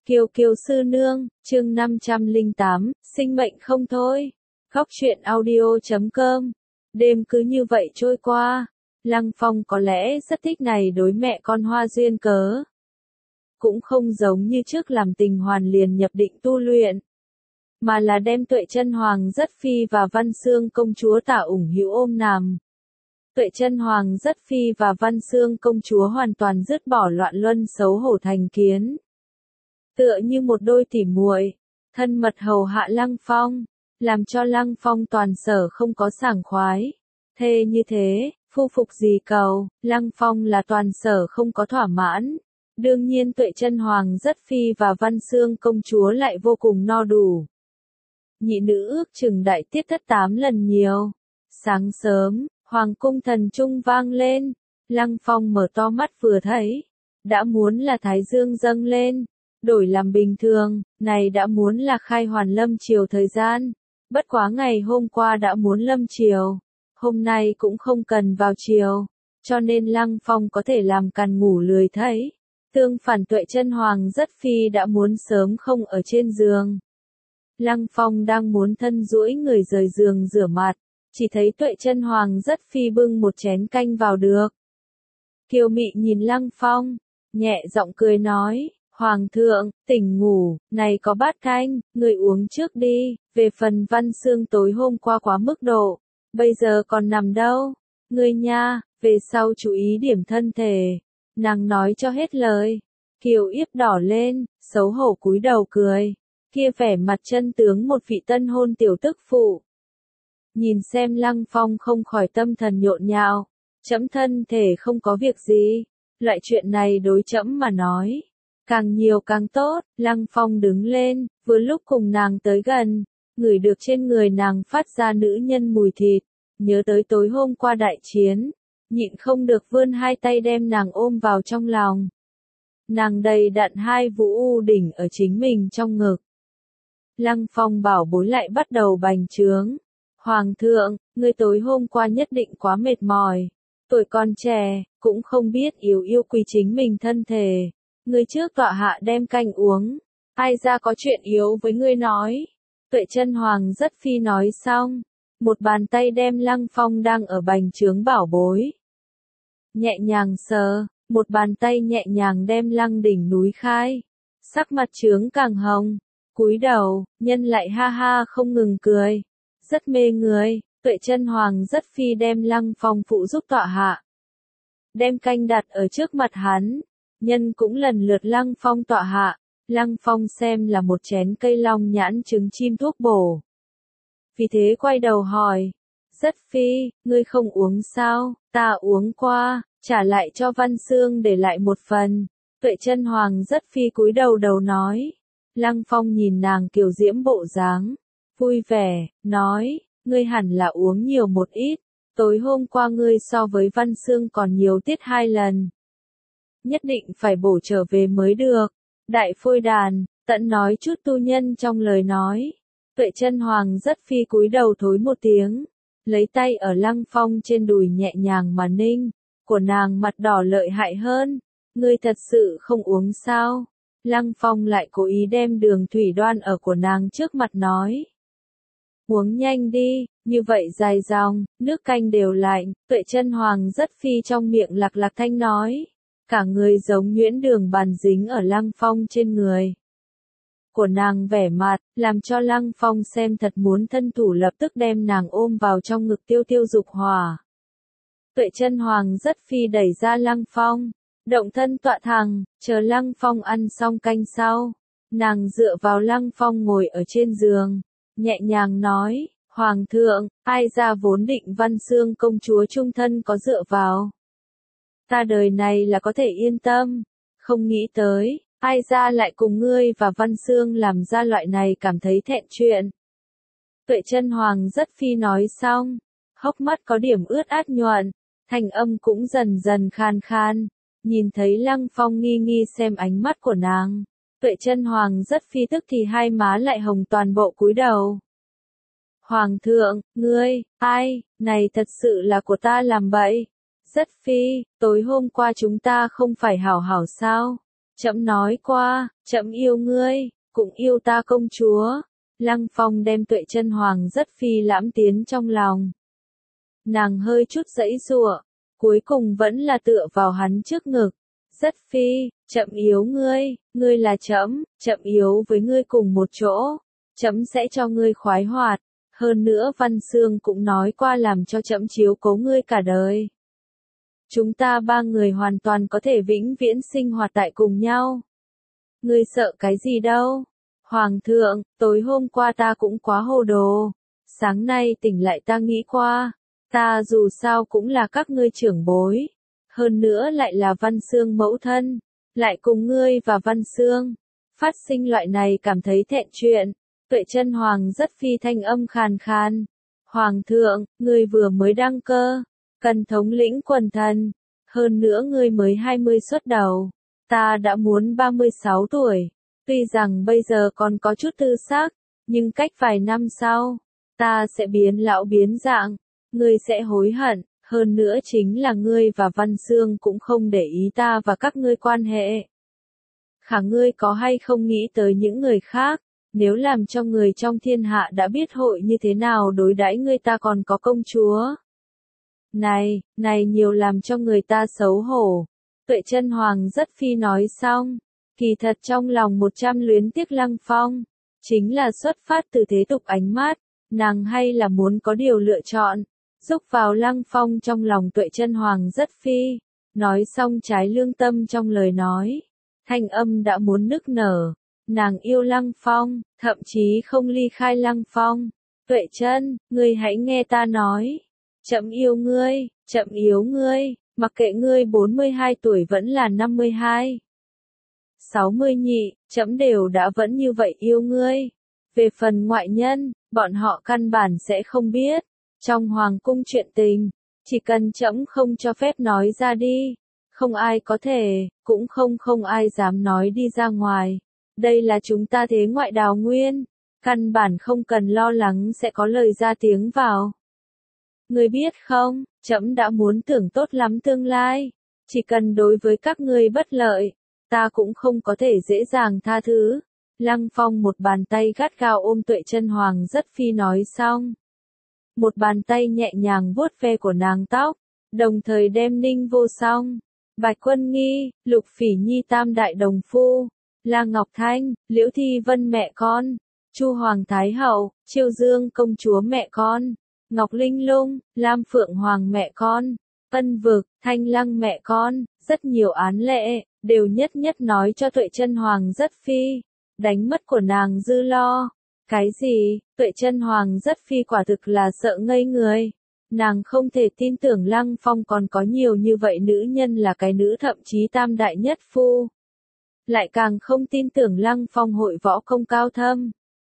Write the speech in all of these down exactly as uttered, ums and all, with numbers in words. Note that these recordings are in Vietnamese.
Kiều Kiều sư nương, chương năm trăm lẻ tám, sinh mệnh không thôi. Góc truyện audio chấm com. Đêm cứ như vậy trôi qua. Lăng Phong có lẽ rất thích này đối mẹ con Hoa duyên cớ. Cũng không giống như trước làm tình hoàn liền nhập định tu luyện. Mà là đem Tuệ Chân Hoàng Rất Phi và Văn Xương công chúa tả ủng hữu ôm nằm. Tuệ Chân Hoàng Rất Phi và Văn Xương công chúa hoàn toàn dứt bỏ loạn luân xấu hổ thành kiến. Tựa như một đôi tỉ muội, thân mật hầu hạ Lăng Phong, làm cho Lăng Phong toàn sở không có sảng khoái. Thê như thế, phu phục gì cầu, Lăng Phong là toàn sở không có thỏa mãn. Đương nhiên Tuệ Chân Hoàng Rất Phi và Văn Xương công chúa lại vô cùng no đủ. Nhị nữ ước chừng đại tiết thất tám lần nhiều. Sáng sớm, Hoàng cung thần trung vang lên, Lăng Phong mở to mắt vừa thấy, đã muốn là thái dương dâng lên. Đổi làm bình thường, này đã muốn là khai hoàn lâm chiều thời gian. Bất quá ngày hôm qua đã muốn lâm chiều, hôm nay cũng không cần vào chiều, cho nên Lăng Phong có thể làm càn ngủ lười thấy. Tương phản Tuệ Chân Hoàng Rất Phi đã muốn sớm không ở trên giường. Lăng Phong đang muốn thân duỗi người rời giường rửa mặt, chỉ thấy Tuệ Chân Hoàng Rất Phi bưng một chén canh vào được. Kiều Mị nhìn Lăng Phong, nhẹ giọng cười nói. Hoàng thượng, tỉnh ngủ, này có bát canh, người uống trước đi, về phần Văn Xương tối hôm qua quá mức độ, bây giờ còn nằm đâu, người nha, về sau chú ý điểm thân thể, nàng nói cho hết lời. Kiều Yếp đỏ lên, xấu hổ cúi đầu cười, kia vẻ mặt chân tướng một vị tân hôn tiểu tức phụ. Nhìn xem Lăng Phong không khỏi tâm thần nhộn nhạo, trẫm thân thể không có việc gì, loại chuyện này đối trẫm mà nói. Càng nhiều càng tốt, Lăng Phong đứng lên, vừa lúc cùng nàng tới gần, ngửi được trên người nàng phát ra nữ nhân mùi thịt, nhớ tới tối hôm qua đại chiến, nhịn không được vươn hai tay đem nàng ôm vào trong lòng. Nàng đầy đặn hai vũ u đỉnh ở chính mình trong ngực. Lăng Phong bảo bối lại bắt đầu bành trướng. Hoàng thượng, ngươi tối hôm qua nhất định quá mệt mỏi, tuổi còn trẻ, cũng không biết yêu yêu quý chính mình thân thể. Ngươi trước tọa hạ đem canh uống, ai ra có chuyện yếu với ngươi nói. Tuệ Chân Hoàng Rất Phi nói xong, một bàn tay đem Lăng Phong đang ở bành trướng bảo bối. Nhẹ nhàng sờ, một bàn tay nhẹ nhàng đem Lăng đỉnh núi khai. Sắc mặt trướng càng hồng, cúi đầu, nhân lại ha ha không ngừng cười. Rất mê người, Tuệ Chân Hoàng Rất Phi đem Lăng Phong phụ giúp tọa hạ. Đem canh đặt ở trước mặt hắn. Nhân cũng lần lượt Lăng Phong tọa hạ, Lăng Phong xem là một chén cây long nhãn trứng chim thuốc bổ. Vì thế quay đầu hỏi, Rất Phi, ngươi không uống sao, ta uống qua, trả lại cho Văn Xương để lại một phần. Tuệ Chân Hoàng Rất Phi cúi đầu đầu nói, Lăng Phong nhìn nàng kiều diễm bộ dáng, vui vẻ, nói, ngươi hẳn là uống nhiều một ít, tối hôm qua ngươi so với Văn Xương còn nhiều tiết hai lần. Nhất định phải bổ trở về mới được. Đại phôi đàn, tận nói chút tu nhân trong lời nói. Tuệ Chân Hoàng Rất Phi cúi đầu thối một tiếng, lấy tay ở Lăng Phong trên đùi nhẹ nhàng mà ninh, của nàng mặt đỏ lợi hại hơn. Ngươi thật sự không uống sao? Lăng Phong lại cố ý đem đường thủy đoan ở của nàng trước mặt nói. Uống nhanh đi, như vậy dài dòng, nước canh đều lạnh. Tuệ Chân Hoàng Rất Phi trong miệng lạc lạc thanh nói. Cả người giống nhuyễn đường bàn dính ở Lăng Phong trên người. Của nàng vẻ mặt, làm cho Lăng Phong xem thật muốn thân thủ lập tức đem nàng ôm vào trong ngực tiêu tiêu dục hỏa. Tuệ Chân Hoàng Rất Phi đẩy ra Lăng Phong, động thân tọa thẳng, chờ Lăng Phong ăn xong canh sau. Nàng dựa vào Lăng Phong ngồi ở trên giường, nhẹ nhàng nói, Hoàng thượng, ai ra vốn định Văn Xương công chúa trung thân có dựa vào. Ta đời này là có thể yên tâm, không nghĩ tới, ai ra lại cùng ngươi và Văn Xương làm ra loại này cảm thấy thẹn chuyện. Tuệ Chân Hoàng Rất Phi nói xong, hốc mắt có điểm ướt át nhuận, thanh âm cũng dần dần khan khan, nhìn thấy Lăng Phong nghi nghi xem ánh mắt của nàng. Tuệ Chân Hoàng Rất Phi tức thì hai má lại hồng toàn bộ cúi đầu. Hoàng thượng, ngươi, ai, này thật sự là của ta làm bậy. Rất Phi, tối hôm qua chúng ta không phải hảo hảo sao? trẫm nói qua, trẫm yêu ngươi, cũng yêu ta công chúa. Lăng Phong đem Tuệ Chân Hoàng rất phi lãm tiến trong lòng. Nàng hơi chút giãy giụa, cuối cùng vẫn là tựa vào hắn trước ngực. Rất phi, trẫm yếu ngươi, ngươi là trẫm, trẫm yếu với ngươi cùng một chỗ, trẫm sẽ cho ngươi khoái hoạt. Hơn nữa Văn Xương cũng nói qua làm cho trẫm chiếu cố ngươi cả đời. Chúng ta ba người hoàn toàn có thể vĩnh viễn sinh hoạt tại cùng nhau. Ngươi sợ cái gì đâu? Hoàng thượng, tối hôm qua ta cũng quá hồ đồ. Sáng nay tỉnh lại ta nghĩ qua. Ta dù sao cũng là các ngươi trưởng bối. Hơn nữa lại là Văn Xương mẫu thân. Lại cùng ngươi và Văn Xương. Phát sinh loại này cảm thấy thẹn chuyện. Tuệ Chân Hoàng rất phi thanh âm khàn khàn. Hoàng thượng, ngươi vừa mới đăng cơ. Cần thống lĩnh quần thần. Hơn nữa ngươi mới hai mươi xuất đầu. Ta đã muốn ba mươi sáu tuổi. Tuy rằng bây giờ còn có chút tư xác, nhưng cách vài năm sau, ta sẽ biến lão biến dạng. Ngươi sẽ hối hận, hơn nữa chính là ngươi và Văn Xương cũng không để ý ta và các ngươi quan hệ. Khả ngươi có hay không nghĩ tới những người khác, nếu làm cho người trong thiên hạ đã biết hội như thế nào đối đãi ngươi ta còn có công chúa. Này, này nhiều làm cho người ta xấu hổ. Tuệ Chân Hoàng rất phi nói xong, kỳ thật trong lòng một trăm luyến tiếc Lăng Phong, chính là xuất phát từ thế tục ánh mắt, nàng hay là muốn có điều lựa chọn, giúp vào Lăng Phong trong lòng Tuệ Chân Hoàng rất phi, nói xong trái lương tâm trong lời nói, thanh âm đã muốn nức nở, nàng yêu Lăng Phong, thậm chí không ly khai Lăng Phong. Tuệ Chân, ngươi hãy nghe ta nói, trẫm yêu ngươi, trẫm yếu ngươi, mặc kệ ngươi bốn mươi hai tuổi vẫn là năm mươi hai. sáu mươi nhị, trẫm đều đã vẫn như vậy yêu ngươi. Về phần ngoại nhân, bọn họ căn bản sẽ không biết. Trong hoàng cung chuyện tình, chỉ cần trẫm không cho phép nói ra đi, không ai có thể, cũng không không ai dám nói đi ra ngoài. Đây là chúng ta thế ngoại đào nguyên, căn bản không cần lo lắng sẽ có lời ra tiếng vào. Ngươi biết không, trẫm đã muốn tưởng tốt lắm tương lai, chỉ cần đối với các ngươi bất lợi, ta cũng không có thể dễ dàng tha thứ. Lăng Phong một bàn tay gắt gao ôm Tuệ Chân Hoàng rất phi nói xong. Một bàn tay nhẹ nhàng vuốt ve của nàng tóc, đồng thời đem Ninh Vô Song, Bạch Quân Nghi, Lục Phỉ Nhi tam đại đồng phu, La Ngọc Thanh, Liễu Thi Vân mẹ con, Chu Hoàng Thái Hậu, Chiêu Dương công chúa mẹ con, Ngọc Linh Lung, Lam Phượng Hoàng mẹ con, Ân Vực, Thanh Lăng mẹ con, rất nhiều án lệ, đều nhất nhất nói cho Tuệ Chân Hoàng rất phi, đánh mất của nàng dư lo. Cái gì? Tuệ Chân Hoàng rất phi quả thực là sợ ngây người. Nàng không thể tin tưởng Lăng Phong còn có nhiều như vậy nữ nhân là cái nữ thậm chí tam đại nhất phu. Lại càng không tin tưởng Lăng Phong hội võ công cao thâm.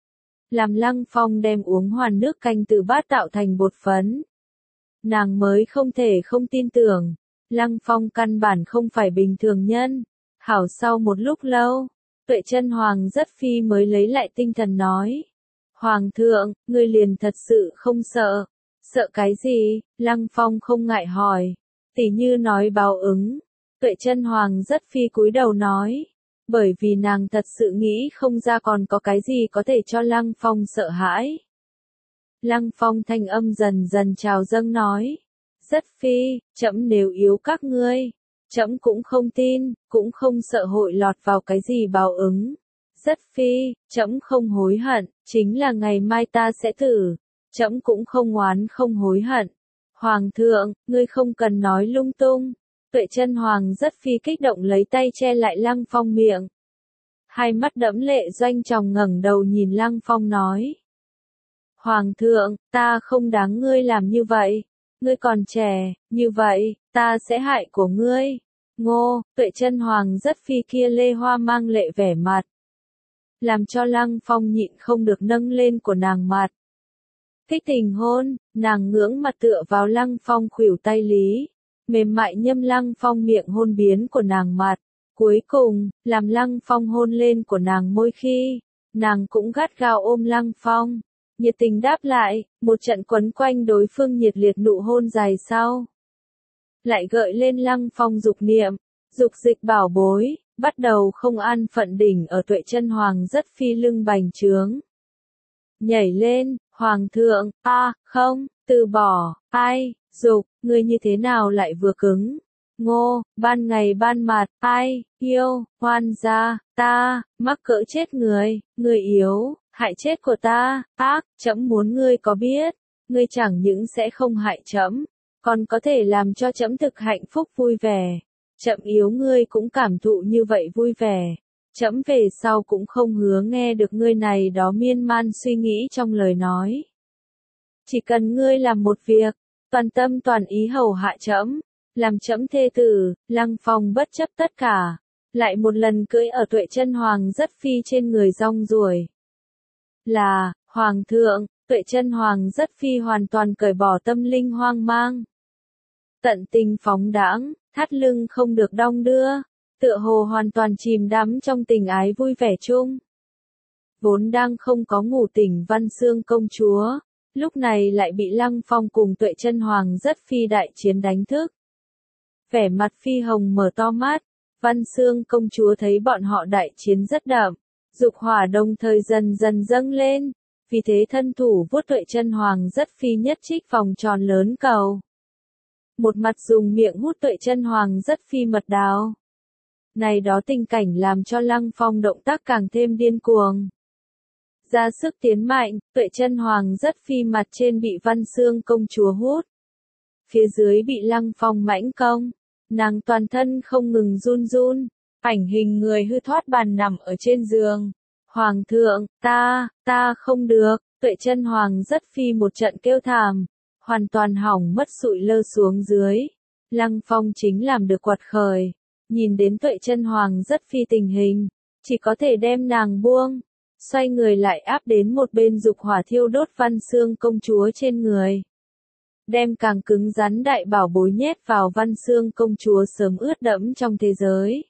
Làm Lăng Phong đem uống hoàn nước canh từ bát tạo thành bột phấn. Nàng mới không thể không tin tưởng. Lăng Phong căn bản không phải bình thường nhân. Hảo sau một lúc lâu, Tuệ Chân Hoàng rất phi mới lấy lại tinh thần nói. Hoàng thượng, ngươi liền thật sự không sợ. Sợ cái gì? Lăng Phong không ngại hỏi. Tỉ như nói báo ứng. Tuệ Chân Hoàng rất phi cúi đầu nói. Bởi vì nàng thật sự nghĩ không ra còn có cái gì có thể cho Lăng Phong sợ hãi. Lăng Phong thanh âm dần dần trào dâng nói. Rất phi, trẫm nếu yếu các ngươi, trẫm cũng không tin, cũng không sợ hội lọt vào cái gì báo ứng. Rất phi, trẫm không hối hận, chính là ngày mai ta sẽ thử. Trẫm cũng không oán không hối hận. Hoàng thượng, ngươi không cần nói lung tung. Tuệ Chân Hoàng rất phi kích động lấy tay che lại Lăng Phong miệng. Hai mắt đẫm lệ doanh tròng ngẩng đầu nhìn Lăng Phong nói. Hoàng thượng, ta không đáng ngươi làm như vậy. Ngươi còn trẻ, như vậy, ta sẽ hại của ngươi. Ngô, Tuệ Chân Hoàng rất phi kia lê hoa mang lệ vẻ mặt. Làm cho Lăng Phong nhịn không được nâng lên của nàng mặt. Thích tình hôn, nàng ngưỡng mặt tựa vào Lăng Phong khuỷu tay lý. Mềm mại nhâm Lăng Phong miệng hôn biến của nàng mặt. Cuối cùng, làm Lăng Phong hôn lên của nàng môi khi, nàng cũng gắt gao ôm Lăng Phong. Nhiệt tình đáp lại, một trận quấn quanh đối phương nhiệt liệt nụ hôn dài sau. Lại gợi lên Lăng Phong dục niệm, dục dịch bảo bối, bắt đầu không an phận đỉnh ở Tuệ Chân Hoàng rất phi lưng bành trướng. Nhảy lên, Hoàng thượng, a à, không, từ bỏ, ai, dục, ngươi như thế nào lại vừa cứng. Ngô, ban ngày ban mặt, ai, yêu, hoan gia, ta, mắc cỡ chết người, người yếu, hại chết của ta, ác, trẫm muốn ngươi có biết, ngươi chẳng những sẽ không hại trẫm, còn có thể làm cho trẫm thực hạnh phúc vui vẻ. Trẫm yếu ngươi cũng cảm thụ như vậy vui vẻ. Trẫm về sau cũng không hứa nghe được ngươi này đó miên man suy nghĩ trong lời nói. Chỉ cần ngươi làm một việc, toàn tâm toàn ý hầu hạ trẫm, làm trẫm thê tử, Lăng Phong bất chấp tất cả, lại một lần cưỡi ở Tuệ Chân Hoàng rất phi trên người rong ruổi. Là, Hoàng thượng, Tuệ Chân Hoàng rất phi hoàn toàn cởi bỏ tâm linh hoang mang. Tận tình phóng đãng, thắt lưng không được đong đưa, tựa hồ hoàn toàn chìm đắm trong tình ái vui vẻ chung. Vốn đang không có ngủ tỉnh Văn Xương công chúa, lúc này lại bị Lăng Phong cùng Tuệ Chân Hoàng rất phi đại chiến đánh thức. Vẻ mặt phi hồng mở to mắt, Văn Xương công chúa thấy bọn họ đại chiến rất đậm, dục hỏa đồng thời dần dần dâng lên, vì thế thân thủ vuốt Tuệ Chân Hoàng rất phi nhất trích vòng tròn lớn cầu. Một mặt dùng miệng hút Tuệ Chân Hoàng rất phi mật đào. Này đó tình cảnh làm cho Lăng Phong động tác càng thêm điên cuồng. Ra sức tiến mạnh, Tuệ Chân Hoàng rất phi mặt trên bị Văn Xương công chúa hút. Phía dưới bị Lăng Phong mãnh công, nàng toàn thân không ngừng run run, ảnh hình người hư thoát bàn nằm ở trên giường. Hoàng thượng, ta, ta không được, Tuệ Chân Hoàng rất phi một trận kêu thảm, hoàn toàn hỏng mất sụi lơ xuống dưới. Lăng Phong chính làm được quật khởi, nhìn đến Tuệ Chân Hoàng rất phi tình hình, chỉ có thể đem nàng buông, xoay người lại áp đến một bên dục hỏa thiêu đốt Văn Xương công chúa trên người. Đem càng cứng rắn đại bảo bối nhét vào Văn Xương công chúa sớm ướt đẫm trong thế giới.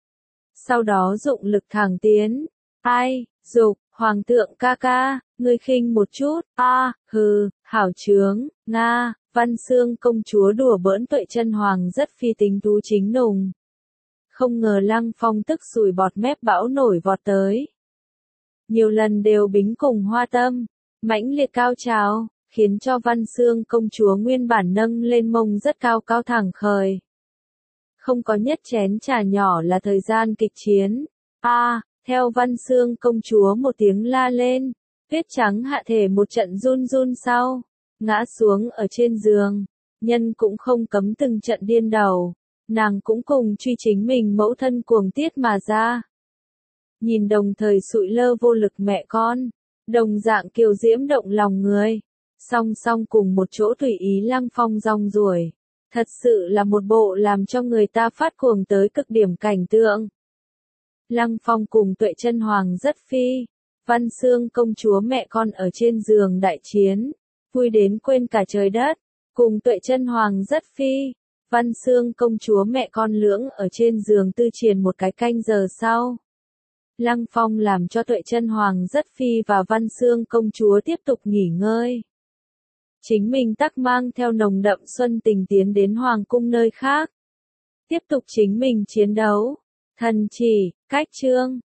Sau đó dụng lực thẳng tiến, ai, dục, Hoàng thượng ca ca, ngươi khinh một chút, a, à, hừ, hảo trướng, nga, Văn Xương công chúa đùa bỡn Tuệ Chân Hoàng rất phi tính tú chính nùng. Không ngờ Lăng Phong tức sùi bọt mép bão nổi vọt tới. Nhiều lần đều bính cùng hoa tâm, mãnh liệt cao trào, khiến cho Văn Xương công chúa nguyên bản nâng lên mông rất cao cao thẳng khởi. Không có nhất chén trà nhỏ là thời gian kịch chiến. A, à, theo Văn Xương công chúa một tiếng la lên, tuyết trắng hạ thể một trận run run sau, ngã xuống ở trên giường, nhân cũng không cấm từng trận điên đầu, nàng cũng cùng truy chính mình mẫu thân cuồng tiết mà ra. Nhìn đồng thời sụi lơ vô lực mẹ con, đồng dạng kiều diễm động lòng người, song song cùng một chỗ tùy ý Lăng Phong rong ruổi, thật sự là một bộ làm cho người ta phát cuồng tới cực điểm cảnh tượng. Lăng Phong cùng Tuệ Chân Hoàng rất phi, Văn Xương công chúa mẹ con ở trên giường đại chiến, vui đến quên cả trời đất, cùng Tuệ Chân Hoàng rất phi, Văn Xương công chúa mẹ con lưỡng ở trên giường tư triền một cái canh giờ sau. Lăng Phong làm cho Tuệ Chân Hoàng rất phi và Văn Xương công chúa tiếp tục nghỉ ngơi. Chính mình tắc mang theo nồng đậm xuân tình tiến đến Hoàng cung nơi khác. Tiếp tục chính mình chiến đấu. Thần chỉ, cách chương.